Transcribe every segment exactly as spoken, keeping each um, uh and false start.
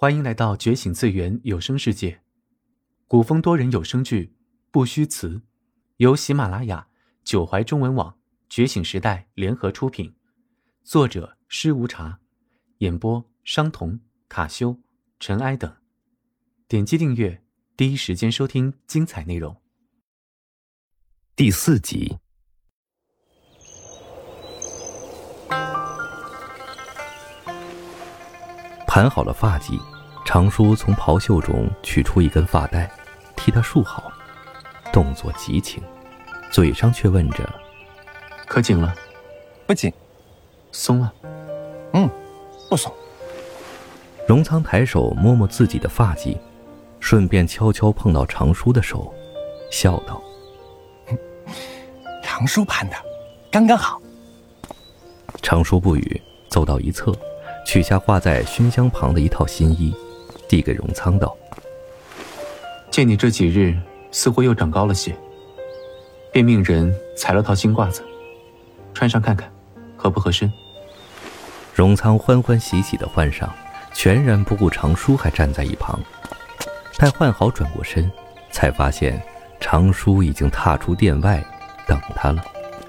欢迎来到觉醒次元有声世界，古风多人有声剧《不虚词》，由喜马拉雅、九怀中文网、觉醒时代联合出品，作者施无茶，演播商童、卡修、尘埃等。点击订阅，第一时间收听精彩内容。 第四集。盘好了发髻，常叔从袍袖中取出一根发带，替他束好，动作极轻，嘴上却问着：“ 可紧了？”“ 不紧。”“ 松了？”“ 嗯，不松。” 荣仓抬手摸摸自己的发髻，顺便悄悄碰到常叔的手，笑道：“ 常叔盘的，刚刚好。” 常叔不语，走到一侧，取下挂在熏香旁的一套新衣，递给荣仓道：“ 见你这几日似乎又长高了些，便命人裁了套新褂子，穿上看看，合不合身？” 荣仓欢欢喜喜地换上，全然不顾常叔还站在一旁。待换好转过身，才发现常叔已经踏出店外等他了。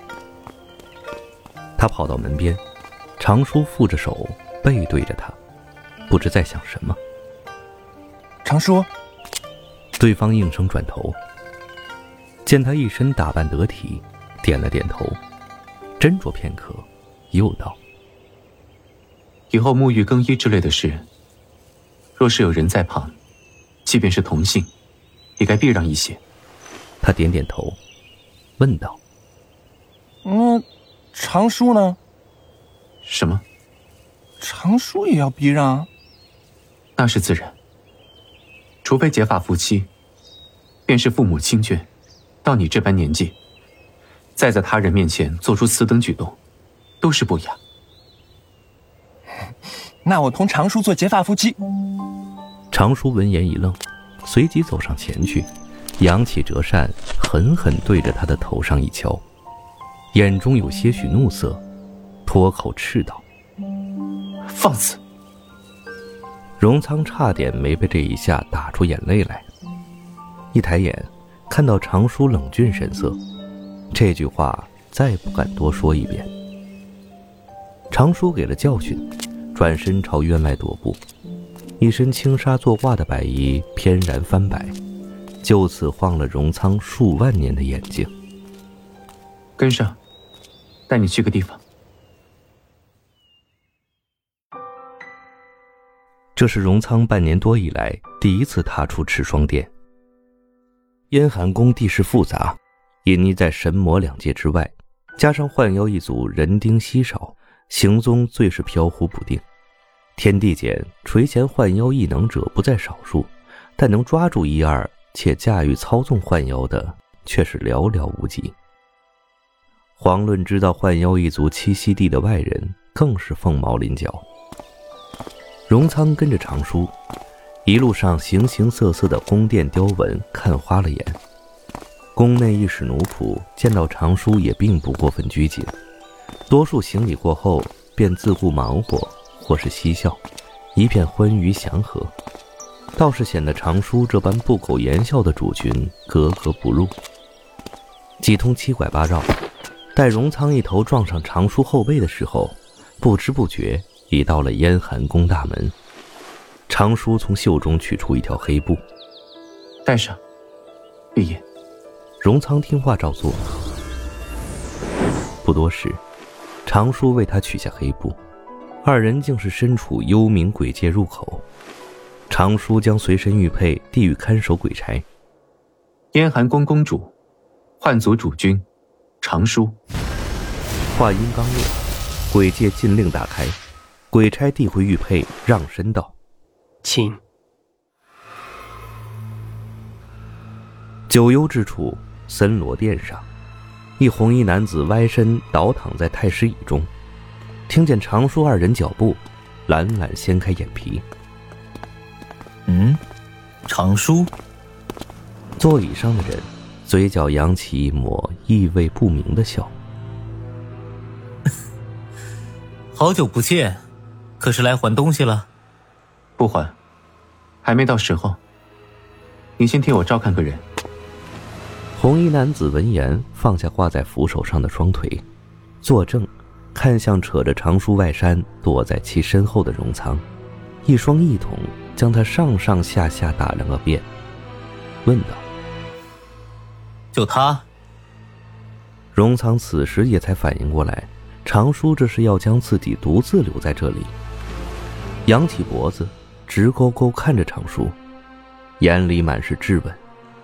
他跑到门边，常叔负着手背对着他，不知在想什么。 “常叔。” 对方应声转头，见他一身打扮得体，点了点头，斟酌片刻，又道：“ 以后沐浴更衣之类的事，若是有人在旁，即便是同性，也该避让一些。” 他点点头，问道：“ 嗯，常叔呢？”“ 什么？”“ 常叔也要避让？”“ 那是自然，除非结发夫妻，便是父母亲眷，到你这般年纪，再在他人面前做出此等举动，都是不雅。”“ 那我同常叔做结发夫妻。” 常叔闻言一愣，随即走上前去，扬起折扇，狠狠对着他的头上一敲，眼中有些许怒色，脱口斥道：“ 放肆！” 荣仓差点没被这一下打出眼泪来，一抬眼看到常叔冷峻神色，这句话再不敢多说一遍。常叔给了教训，转身朝院外踱步，一身轻纱作挂的白衣翩然翻摆，就此晃了荣仓数万年的眼睛。 “跟上，带你去个地方。” 这是荣仓半年多以来第一次踏出赤霜殿。燕寒宫地势复杂，隐匿在神魔两界之外，加上幻妖一族人丁稀少，行踪最是飘忽不定。天地间垂涎幻妖异能者不在少数，但能抓住一二且驾驭操纵幻妖的却是寥寥无几。遑论知道幻妖一族栖息地的外人，更是凤毛麟角。荣仓跟着常叔，一路上形形色色的宫殿雕纹看花了眼。宫内一使奴仆见到常叔也并不过分拘谨，多数行礼过后便自顾忙活或是嬉笑，一片欢愉祥和，倒是显得常叔这般不苟言笑的主君格格不入。几通七拐八绕，待荣仓一头撞上常叔后背的时候，不知不觉已到了燕寒宫大门。常叔从袖中取出一条黑布，“ 带上，闭眼。” 荣仓听话照做。不多时，常叔为他取下黑布，二人竟是身处幽冥鬼界入口。常叔将随身玉佩递与看守鬼差：“ 燕寒宫公主，幻族主君，常叔。” 话音刚落，鬼界禁令打开，鬼差递回玉佩，让身道：“ 请。” 九幽之处，森罗殿上，一红衣男子歪身倒躺在太师椅中，听见常叔二人脚步，懒懒掀开眼皮。 “嗯，常叔。” 座椅上的人嘴角扬起一抹意味不明的笑。 好久不见，可是来还东西了？ 不还， 还没到时候，你先替我照看个人。 红衣男子闻言，放下挂在扶手上的双腿，坐正，看向扯着长书外衫躲在其身后的荣仓，一双一瞳将他上上下下打量个遍，问道： 就他？ 荣仓此时也才反应过来，长书这是要将自己独自留在这里，扬起脖子，直勾勾看着长书，眼里满是质问。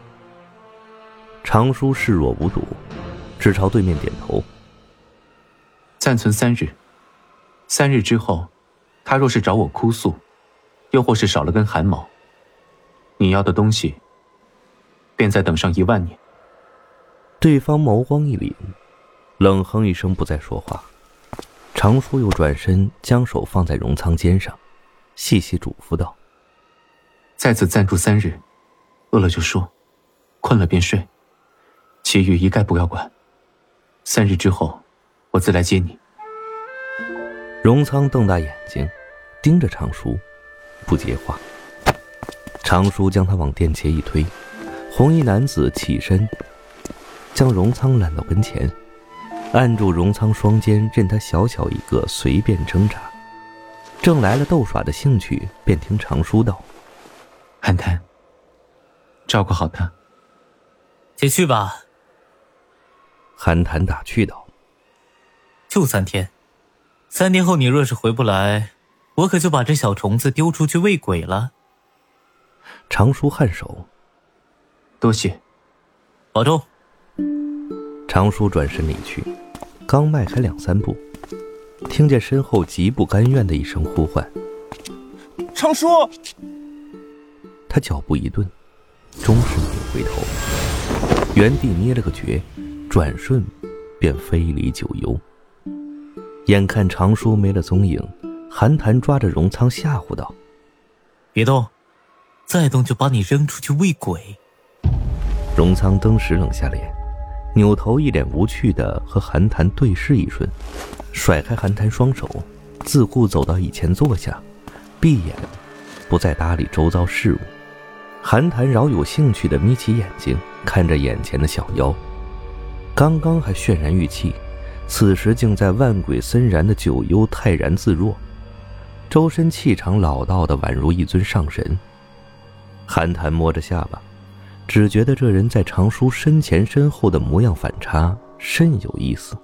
长书视若无睹，只朝对面点头。 暂存三日，三日之后，他若是找我哭诉，又或是少了根汗毛，你要的东西便再等上一万年。 对方眸光一凛，冷哼一声，不再说话。长书又转身将手放在荣仓肩上，细细嘱咐道： 在此暂住三日，饿了就说，困了便睡，其余一概不要管。三日之后，我自来接你。 荣仓瞪大眼睛，盯着长书，不接话。长书将他往殿前一推，红衣男子起身，将荣仓揽到跟前，按住荣仓双肩，任他小小一个随便挣扎。正来了斗耍的兴趣，便听长书道： 寒潭，照顾好他。 且去吧。 寒潭打趣道： 就三天，三天后你若是回不来，我可就把这小虫子丢出去喂鬼了。 长书颔首： 多谢。 保重。 长书转身离去，刚迈开两三步，听见身后极不甘愿的一声呼唤： 长书！ 他脚步一顿，终是没有回头，原地捏了个诀，转瞬便飞离九幽。眼看长书没了踪影，寒潭抓着荣仓吓唬道： 别动，再动就把你扔出去喂鬼。 荣仓登时冷下脸，扭头一脸无趣地和寒潭对视一瞬，甩开寒潭双手，自顾走到椅前坐下，闭眼不再搭理周遭事物。寒潭饶有兴趣地眯起眼睛看着眼前的小妖，刚刚还渲然欲泣，此时竟在万鬼森然的九幽泰然自若，周身气场老道的宛如一尊上神。寒潭摸着下巴，只觉得这人在长书身前身后的模样反差甚有意思。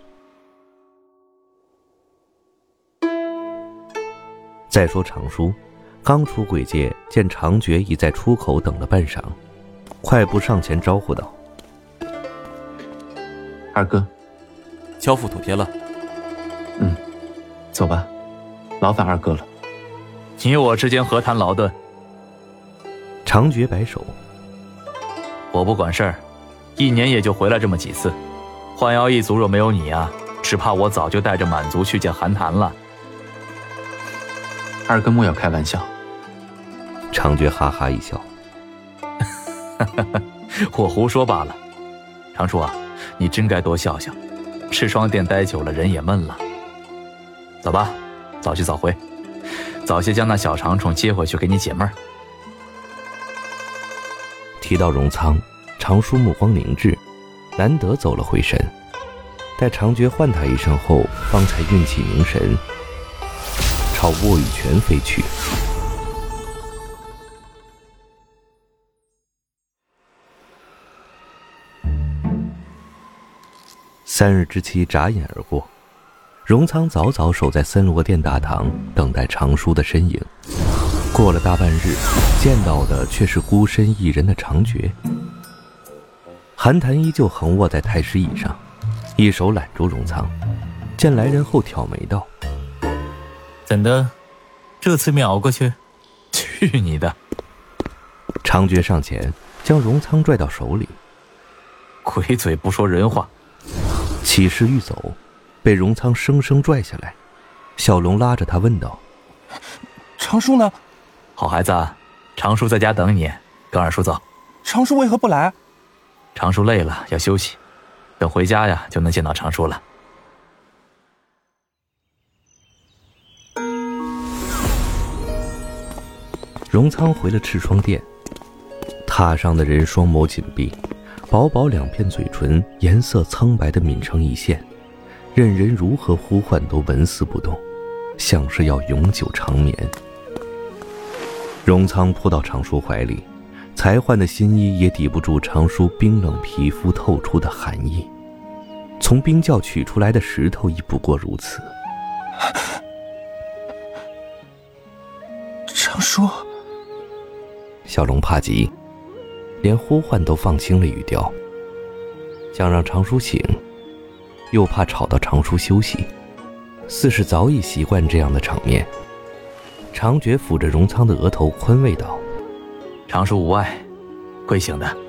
再说长书刚出鬼界，见长觉已在出口等了半晌，快步上前招呼道： 二哥， 交付土鳖了。 嗯，走吧，劳烦二哥了。 你我之间何谈劳顿？ 长觉摆手： 我不管事儿，一年也就回来这么几次。幻妖一族若没有你啊，只怕我早就带着满族去见寒潭了。 二哥莫要开玩笑。 长觉哈哈一笑： 我胡说罢了。长叔啊，你真该多笑笑，赤霜殿待久了人也闷了。走吧，早去早回，早些将那小长虫接回去给你解闷儿。 提到荣仓，长书目光凝滞，难得走了回神，待长觉唤他一声后，方才运气凝神，朝卧雨泉飞去。三日之期眨眼而过，荣仓早早守在森罗殿大堂，等待长书的身影。过了大半日，见到的却是孤身一人的长觉。寒潭依旧横卧在太师椅上，一手揽住荣仓，见来人后挑眉道： 怎的，这次秒过去？ 去你的！ 长觉上前将荣仓拽到手里， 鬼嘴不说人话。 起势欲走，被荣仓生生拽下来。小龙拉着他问道： 长叔呢？ 好孩子，长叔在家等你，跟二叔走。 长叔为何不来？ 长叔累了，要休息，等回家呀就能见到长叔了。 荣仓回了赤霜殿，榻上的人双眸紧闭，薄薄两片嘴唇颜色苍白的抿成一线，任人如何呼唤都纹丝不动，像是要永久长眠。荣仓扑到常叔怀里，才换的新衣也抵不住常叔冰冷皮肤透出的寒意。从冰窖取出来的石头亦不过如此。 常叔， 小龙怕极，连呼唤都放轻了语调，想让常叔醒，又怕吵到常叔休息，似是早已习惯这样的场面。常觉抚着荣仓的额头，宽慰道： 常叔无碍，会醒的。